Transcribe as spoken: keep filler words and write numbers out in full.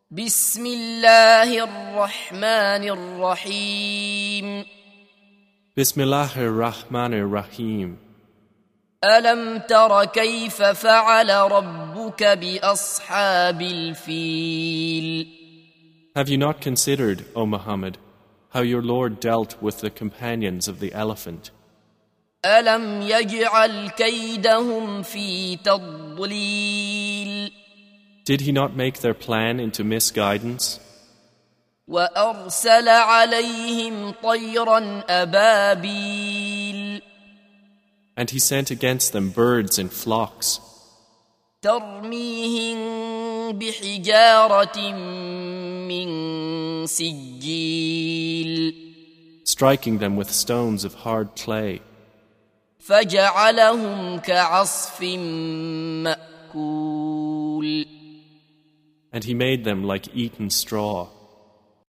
بسم الله الرحمن الرحيم Bismillahir Rahmanir Rahim. ألم تر كيف فعل ربك بأصحاب الفيل Have you not considered, O Muhammad, how your Lord dealt with the companions of the elephant? ألم يجعل كيدهم في تضليل Did he not make their plan into misguidance? وأرسل عليهم طيرا أبابيل And he sent against them birds in flocks, ترميهم بحجارة من سجيل striking them with stones of hard clay, فجعلهم كعصف مأكول and he made them like eaten straw.